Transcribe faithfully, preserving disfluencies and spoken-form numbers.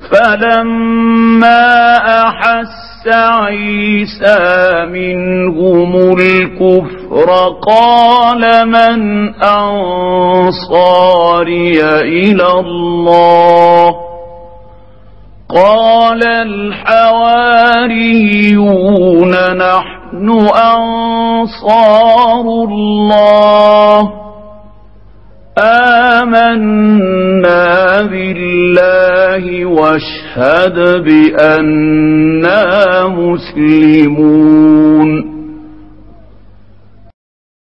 فلما أحس عيسى منهم الكفر قال من أنصاري إلى الله قال الحواريون نحن أنصار الله آمنا بالله واشهد بأننا مسلمون.